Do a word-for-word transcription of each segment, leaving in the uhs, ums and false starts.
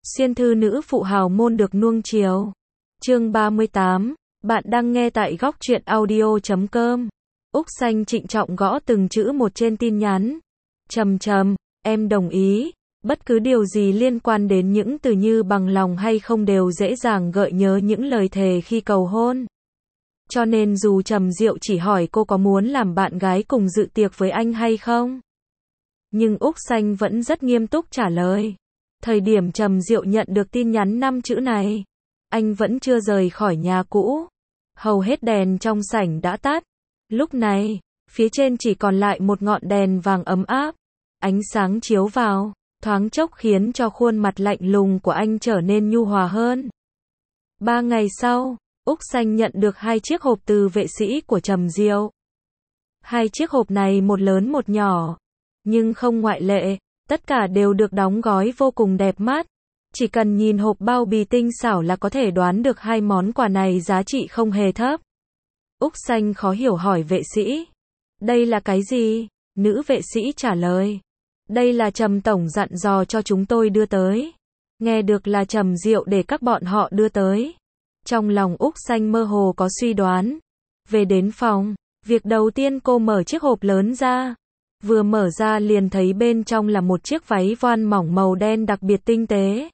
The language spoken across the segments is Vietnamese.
Xuyên thư nữ phụ hào môn được nuông chiều. Chương ba mươi tám. Bạn đang nghe tại góc truyện audio chấm com. Úc Xanh trịnh trọng gõ từng chữ một trên tin nhắn. Trầm trầm, em đồng ý. Bất cứ điều gì liên quan đến những từ như bằng lòng hay không đều dễ dàng gợi nhớ những lời thề khi cầu hôn. Cho nên dù Trầm Diệu chỉ hỏi cô có muốn làm bạn gái cùng dự tiệc với anh hay không, nhưng Úc Xanh vẫn rất nghiêm túc trả lời. Thời điểm Trầm Diệu nhận được tin nhắn năm chữ này, anh vẫn chưa rời khỏi nhà cũ. Hầu hết đèn trong sảnh đã tắt. Lúc này, phía trên chỉ còn lại một ngọn đèn vàng ấm áp. Ánh sáng chiếu vào, thoáng chốc khiến cho khuôn mặt lạnh lùng của anh trở nên nhu hòa hơn. Ba ngày sau, Úc Xanh nhận được hai chiếc hộp từ vệ sĩ của Trầm Diệu. Hai chiếc hộp này một lớn một nhỏ, nhưng không ngoại lệ, tất cả đều được đóng gói vô cùng đẹp mắt. Chỉ cần nhìn hộp bao bì tinh xảo là có thể đoán được hai món quà này giá trị không hề thấp. Úc Xanh khó hiểu hỏi vệ sĩ, đây là cái gì? Nữ vệ sĩ trả lời, đây là Trầm tổng dặn dò cho chúng tôi đưa tới. Nghe được là Trầm Diệu để các bọn họ đưa tới, trong lòng Úc Xanh mơ hồ có suy đoán. Về đến phòng, việc đầu tiên cô mở chiếc hộp lớn ra. Vừa mở ra liền thấy bên trong là một chiếc váy voan mỏng màu đen đặc biệt tinh tế.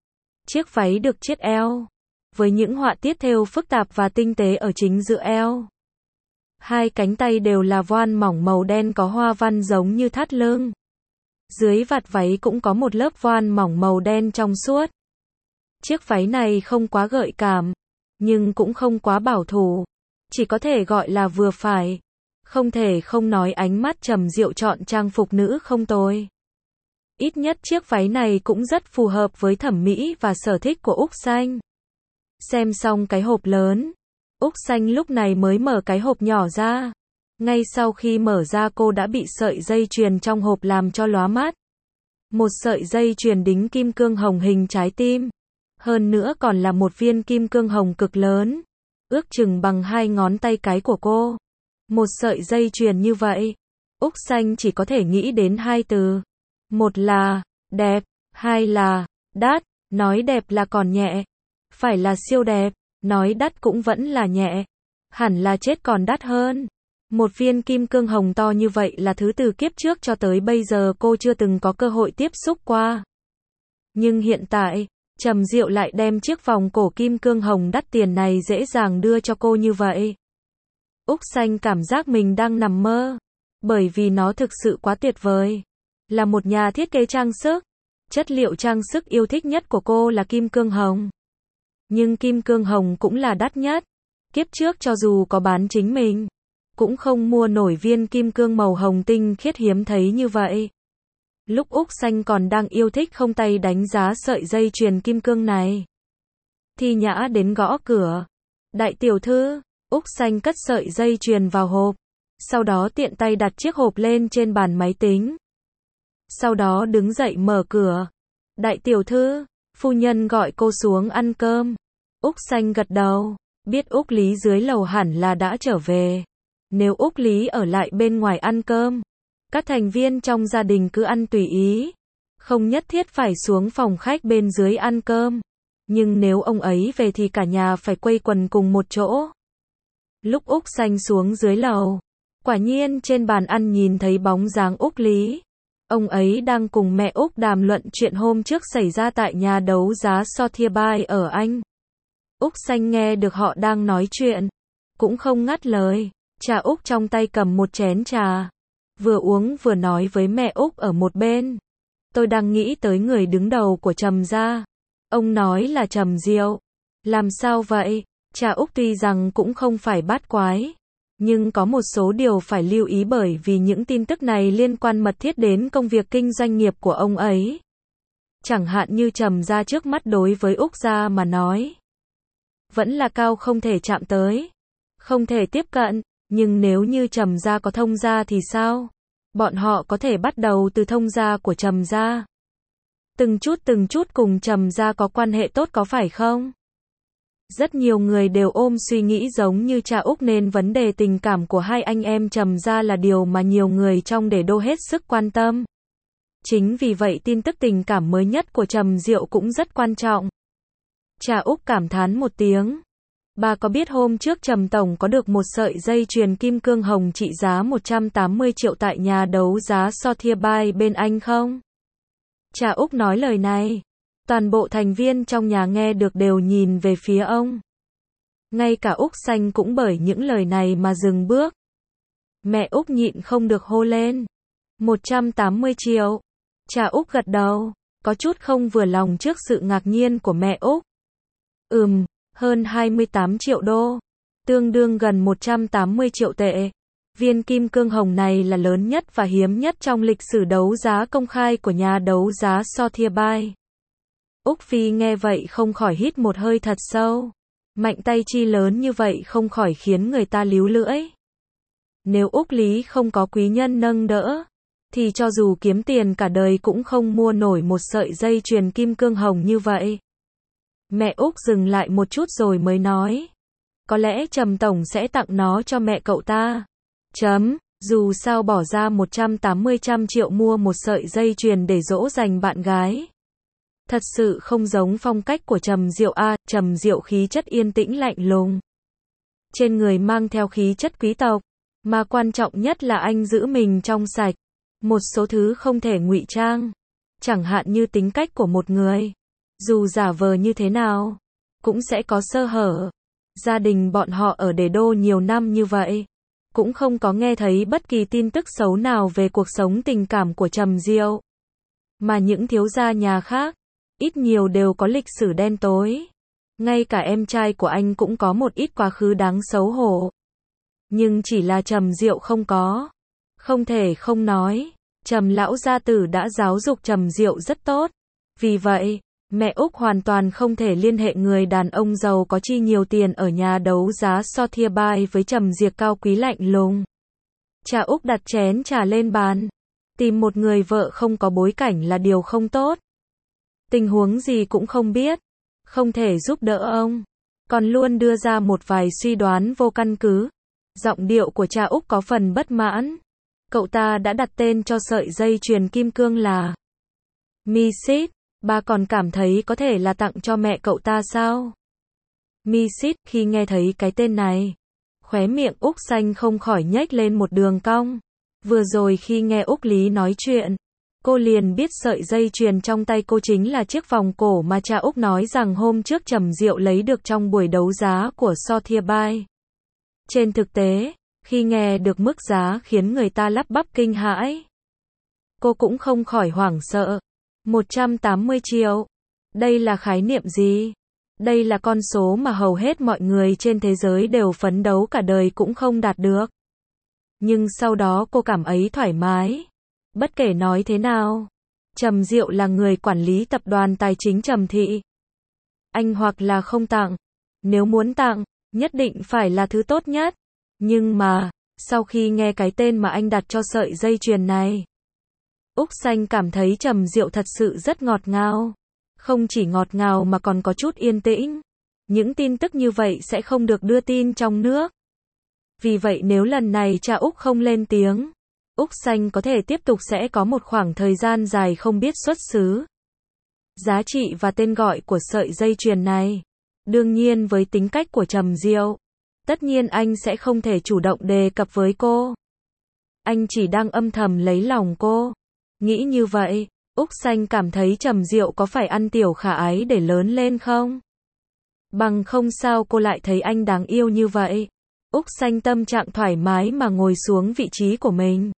Chiếc váy được chiết eo, với những họa tiết thêu phức tạp và tinh tế ở chính giữa eo. Hai cánh tay đều là voan mỏng màu đen có hoa văn giống như thắt lưng. Dưới vạt váy cũng có một lớp voan mỏng màu đen trong suốt. Chiếc váy này không quá gợi cảm, nhưng cũng không quá bảo thủ, chỉ có thể gọi là vừa phải. Không thể không nói ánh mắt Trầm Diệu chọn trang phục nữ không tồi. Ít nhất chiếc váy này cũng rất phù hợp với thẩm mỹ và sở thích của Úc Xanh. Xem xong cái hộp lớn, Úc Xanh lúc này mới mở cái hộp nhỏ ra. Ngay sau khi mở ra cô đã bị sợi dây chuyền trong hộp làm cho lóa mắt. Một sợi dây chuyền đính kim cương hồng hình trái tim. Hơn nữa còn là một viên kim cương hồng cực lớn, ước chừng bằng hai ngón tay cái của cô. Một sợi dây chuyền như vậy, Úc Xanh chỉ có thể nghĩ đến hai từ. Một là đẹp, hai là đắt. Nói đẹp là còn nhẹ, phải là siêu đẹp, nói đắt cũng vẫn là nhẹ, hẳn là chết còn đắt hơn. Một viên kim cương hồng to như vậy là thứ từ kiếp trước cho tới bây giờ cô chưa từng có cơ hội tiếp xúc qua. Nhưng hiện tại, Trầm Diệu lại đem chiếc vòng cổ kim cương hồng đắt tiền này dễ dàng đưa cho cô như vậy. Úc Xanh cảm giác mình đang nằm mơ, bởi vì nó thực sự quá tuyệt vời. Là một nhà thiết kế trang sức, chất liệu trang sức yêu thích nhất của cô là kim cương hồng. Nhưng kim cương hồng cũng là đắt nhất. Kiếp trước cho dù có bán chính mình, cũng không mua nổi viên kim cương màu hồng tinh khiết hiếm thấy như vậy. Lúc Úc Xanh còn đang yêu thích không tay đánh giá sợi dây chuyền kim cương này, Thi Nhã đến gõ cửa. Đại tiểu thư. Úc Xanh cất sợi dây chuyền vào hộp, sau đó tiện tay đặt chiếc hộp lên trên bàn máy tính. Sau đó đứng dậy mở cửa. Đại tiểu thư, phu nhân gọi cô xuống ăn cơm. Úc Xanh gật đầu, biết Úc Lý dưới lầu hẳn là đã trở về. Nếu Úc Lý ở lại bên ngoài ăn cơm, các thành viên trong gia đình cứ ăn tùy ý, không nhất thiết phải xuống phòng khách bên dưới ăn cơm. Nhưng nếu ông ấy về thì cả nhà phải quây quần cùng một chỗ. Lúc Úc Xanh xuống dưới lầu, quả nhiên trên bàn ăn nhìn thấy bóng dáng Úc Lý. Ông ấy đang cùng mẹ Úc đàm luận chuyện hôm trước xảy ra tại nhà đấu giá Sotheby's ở Anh. Úc Xanh nghe được họ đang nói chuyện, cũng không ngắt lời. Cha Úc trong tay cầm một chén trà, vừa uống vừa nói với mẹ Úc ở một bên. Tôi đang nghĩ tới người đứng đầu của Trầm gia. Ông nói là Trầm Diệu. Làm sao vậy? Cha Úc tuy rằng cũng không phải bát quái, nhưng có một số điều phải lưu ý bởi vì những tin tức này liên quan mật thiết đến công việc kinh doanh nghiệp của ông ấy. Chẳng hạn như Trầm gia trước mắt đối với Úc gia mà nói, vẫn là cao không thể chạm tới, không thể tiếp cận, nhưng nếu như Trầm gia có thông gia thì sao? Bọn họ có thể bắt đầu từ thông gia của Trầm gia. Từng chút từng chút cùng Trầm gia có quan hệ tốt có phải không? Rất nhiều người đều ôm suy nghĩ giống như cha Úc nên vấn đề tình cảm của hai anh em Trầm gia là điều mà nhiều người trong Đế đô hết sức quan tâm. Chính vì vậy tin tức tình cảm mới nhất của Trầm Diệu cũng rất quan trọng. Cha Úc cảm thán một tiếng. Bà có biết hôm trước Trầm Tổng có được một sợi dây chuyền kim cương hồng trị giá một trăm tám mươi triệu tại nhà đấu giá Sotheby's bên Anh không? Cha Úc nói lời này. Toàn bộ thành viên trong nhà nghe được đều nhìn về phía ông. Ngay cả Úc Xanh cũng bởi những lời này mà dừng bước. Mẹ Úc nhịn không được hô lên. một trăm tám mươi triệu. Cha Úc gật đầu, có chút không vừa lòng trước sự ngạc nhiên của mẹ Úc. Ừm, hơn hai mươi tám triệu đô. Tương đương gần một trăm tám mươi triệu tệ. Viên kim cương hồng này là lớn nhất và hiếm nhất trong lịch sử đấu giá công khai của nhà đấu giá Sotheby's. Úc Phi nghe vậy không khỏi hít một hơi thật sâu. Mạnh tay chi lớn như vậy không khỏi khiến người ta líu lưỡi. Nếu Úc Lý không có quý nhân nâng đỡ, thì cho dù kiếm tiền cả đời cũng không mua nổi một sợi dây chuyền kim cương hồng như vậy. Mẹ Úc dừng lại một chút rồi mới nói. Có lẽ Trầm Tổng sẽ tặng nó cho mẹ cậu ta. Chấm, dù sao bỏ ra một trăm tám mươi trăm triệu mua một sợi dây chuyền để dỗ dành bạn gái. Thật sự không giống phong cách của Trầm Diệu a. À, Trầm Diệu khí chất yên tĩnh lạnh lùng. Trên người mang theo khí chất quý tộc, mà quan trọng nhất là anh giữ mình trong sạch. Một số thứ không thể ngụy trang, chẳng hạn như tính cách của một người, dù giả vờ như thế nào, cũng sẽ có sơ hở. Gia đình bọn họ ở Đế Đô nhiều năm như vậy, cũng không có nghe thấy bất kỳ tin tức xấu nào về cuộc sống tình cảm của Trầm Diệu. Mà những thiếu gia nhà khác, ít nhiều đều có lịch sử đen tối. Ngay cả em trai của anh cũng có một ít quá khứ đáng xấu hổ. Nhưng chỉ là Trầm Diệu không có. Không thể không nói, Trầm lão gia tử đã giáo dục Trầm Diệu rất tốt. Vì vậy, mẹ Úc hoàn toàn không thể liên hệ người đàn ông giàu có chi nhiều tiền ở nhà đấu giá Sotheby's với Trầm Diệu cao quý lạnh lùng. Cha Úc đặt chén trà lên bàn. Tìm một người vợ không có bối cảnh là điều không tốt. Tình huống gì cũng không biết, không thể giúp đỡ ông, còn luôn đưa ra một vài suy đoán vô căn cứ. Giọng điệu của cha Úc có phần bất mãn. Cậu ta đã đặt tên cho sợi dây chuyền kim cương là Misit, bà còn cảm thấy có thể là tặng cho mẹ cậu ta sao? Misit, khi nghe thấy cái tên này, khóe miệng Úc Xanh không khỏi nhếch lên một đường cong. Vừa rồi khi nghe Úc Lý nói chuyện, cô liền biết sợi dây chuyền trong tay cô chính là chiếc vòng cổ mà cha Úc nói rằng hôm trước Trầm Diệu lấy được trong buổi đấu giá của Sotheby's. Trên thực tế, khi nghe được mức giá khiến người ta lắp bắp kinh hãi, cô cũng không khỏi hoảng sợ. một trăm tám mươi triệu. Đây là khái niệm gì? Đây là con số mà hầu hết mọi người trên thế giới đều phấn đấu cả đời cũng không đạt được. Nhưng sau đó cô cảm thấy thoải mái. Bất kể nói thế nào, Trầm Diệu là người quản lý tập đoàn tài chính Trầm Thị. Anh hoặc là không tặng, nếu muốn tặng, nhất định phải là thứ tốt nhất. Nhưng mà, sau khi nghe cái tên mà anh đặt cho sợi dây chuyền này, Úc Xanh cảm thấy Trầm Diệu thật sự rất ngọt ngào. Không chỉ ngọt ngào mà còn có chút yên tĩnh. Những tin tức như vậy sẽ không được đưa tin trong nước. Vì vậy nếu lần này cha Úc không lên tiếng, Úc Xanh có thể tiếp tục sẽ có một khoảng thời gian dài không biết xuất xứ. Giá trị và tên gọi của sợi dây chuyền này. Đương nhiên với tính cách của Trầm Diệu, tất nhiên anh sẽ không thể chủ động đề cập với cô. Anh chỉ đang âm thầm lấy lòng cô. Nghĩ như vậy, Úc Xanh cảm thấy Trầm Diệu có phải ăn tiểu khả ái để lớn lên không? Bằng không sao cô lại thấy anh đáng yêu như vậy. Úc Xanh tâm trạng thoải mái mà ngồi xuống vị trí của mình.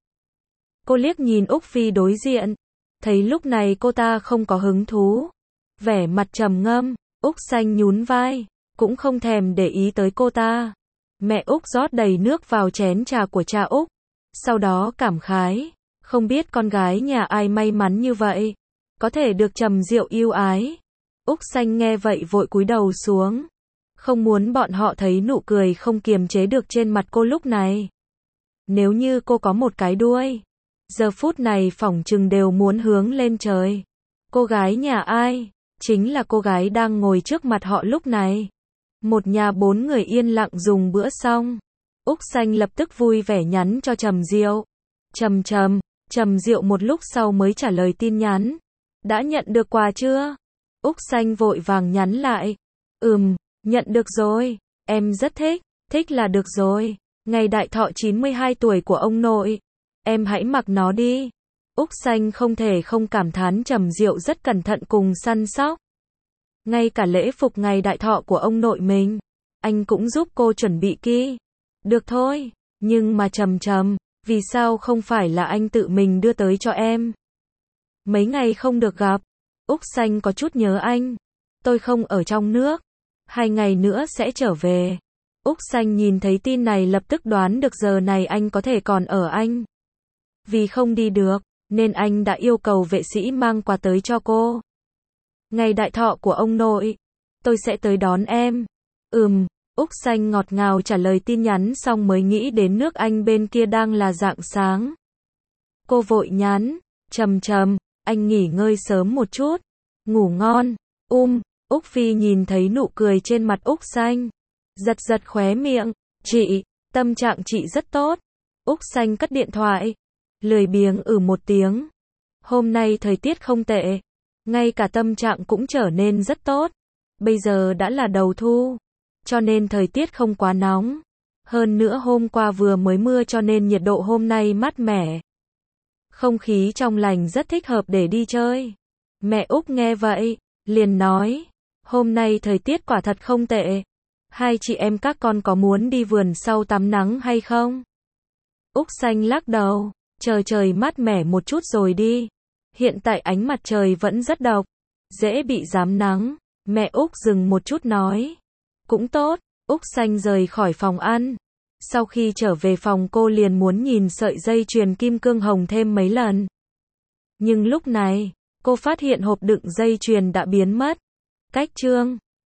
Cô liếc nhìn Úc Phi đối diện, thấy lúc này cô ta không có hứng thú, vẻ mặt trầm ngâm. Úc Xanh nhún vai, cũng không thèm để ý tới cô ta. Mẹ Úc rót đầy nước vào chén trà của cha Úc, sau đó cảm khái, không biết con gái nhà ai may mắn như vậy, có thể được Trầm Diệu yêu ái. Úc Xanh nghe vậy vội cúi đầu xuống, không muốn bọn họ thấy nụ cười không kiềm chế được trên mặt cô lúc này. Nếu như cô có một cái đuôi, giờ phút này phỏng chừng đều muốn hướng lên trời. Cô gái nhà ai? Chính là cô gái đang ngồi trước mặt họ lúc này. Một nhà bốn người yên lặng dùng bữa xong, Úc Xanh lập tức vui vẻ nhắn cho Trầm Diệu. Trầm Trầm, Trầm Diệu một lúc sau mới trả lời tin nhắn. Đã nhận được quà chưa? Úc Xanh vội vàng nhắn lại. Ừm, nhận được rồi. Em rất thích. Thích là được rồi. Ngày đại thọ chín mươi hai tuổi của ông nội. Em hãy mặc nó đi. Úc Xanh không thể không cảm thán Trầm Diệu rất cẩn thận cùng săn sóc. Ngay cả lễ phục ngày đại thọ của ông nội mình, anh cũng giúp cô chuẩn bị kỹ. Được thôi, nhưng mà Trầm Trầm, vì sao không phải là anh tự mình đưa tới cho em? Mấy ngày không được gặp, Úc Xanh có chút nhớ anh. Tôi không ở trong nước, hai ngày nữa sẽ trở về. Úc Xanh nhìn thấy tin này lập tức đoán được giờ này anh có thể còn ở Anh. Vì không đi được, nên anh đã yêu cầu vệ sĩ mang quà tới cho cô. Ngày đại thọ của ông nội, tôi sẽ tới đón em. Ừm, Úc Xanh ngọt ngào trả lời tin nhắn xong mới nghĩ đến nước Anh bên kia đang là rạng sáng. Cô vội nhắn, Trầm Trầm, anh nghỉ ngơi sớm một chút. Ngủ ngon. Um, Úc Phi nhìn thấy nụ cười trên mặt Úc Xanh. Giật giật khóe miệng. Chị, tâm trạng chị rất tốt. Úc Xanh cất điện thoại. Lười biếng ừ một tiếng. Hôm nay thời tiết không tệ. Ngay cả tâm trạng cũng trở nên rất tốt. Bây giờ đã là đầu thu, cho nên thời tiết không quá nóng. Hơn nữa hôm qua vừa mới mưa cho nên nhiệt độ hôm nay mát mẻ. Không khí trong lành rất thích hợp để đi chơi. Mẹ Úc nghe vậy, liền nói, hôm nay thời tiết quả thật không tệ. Hai chị em các con có muốn đi vườn sau tắm nắng hay không? Úc Xanh lắc đầu, chờ trời mát mẻ một chút rồi đi. Hiện tại ánh mặt trời vẫn rất độc, dễ bị rám nắng. Mẹ Úc dừng một chút nói, cũng tốt. Úc Xanh rời khỏi phòng ăn. Sau khi trở về phòng cô liền muốn nhìn sợi dây chuyền kim cương hồng thêm mấy lần. Nhưng lúc này, cô phát hiện hộp đựng dây chuyền đã biến mất. Cách chương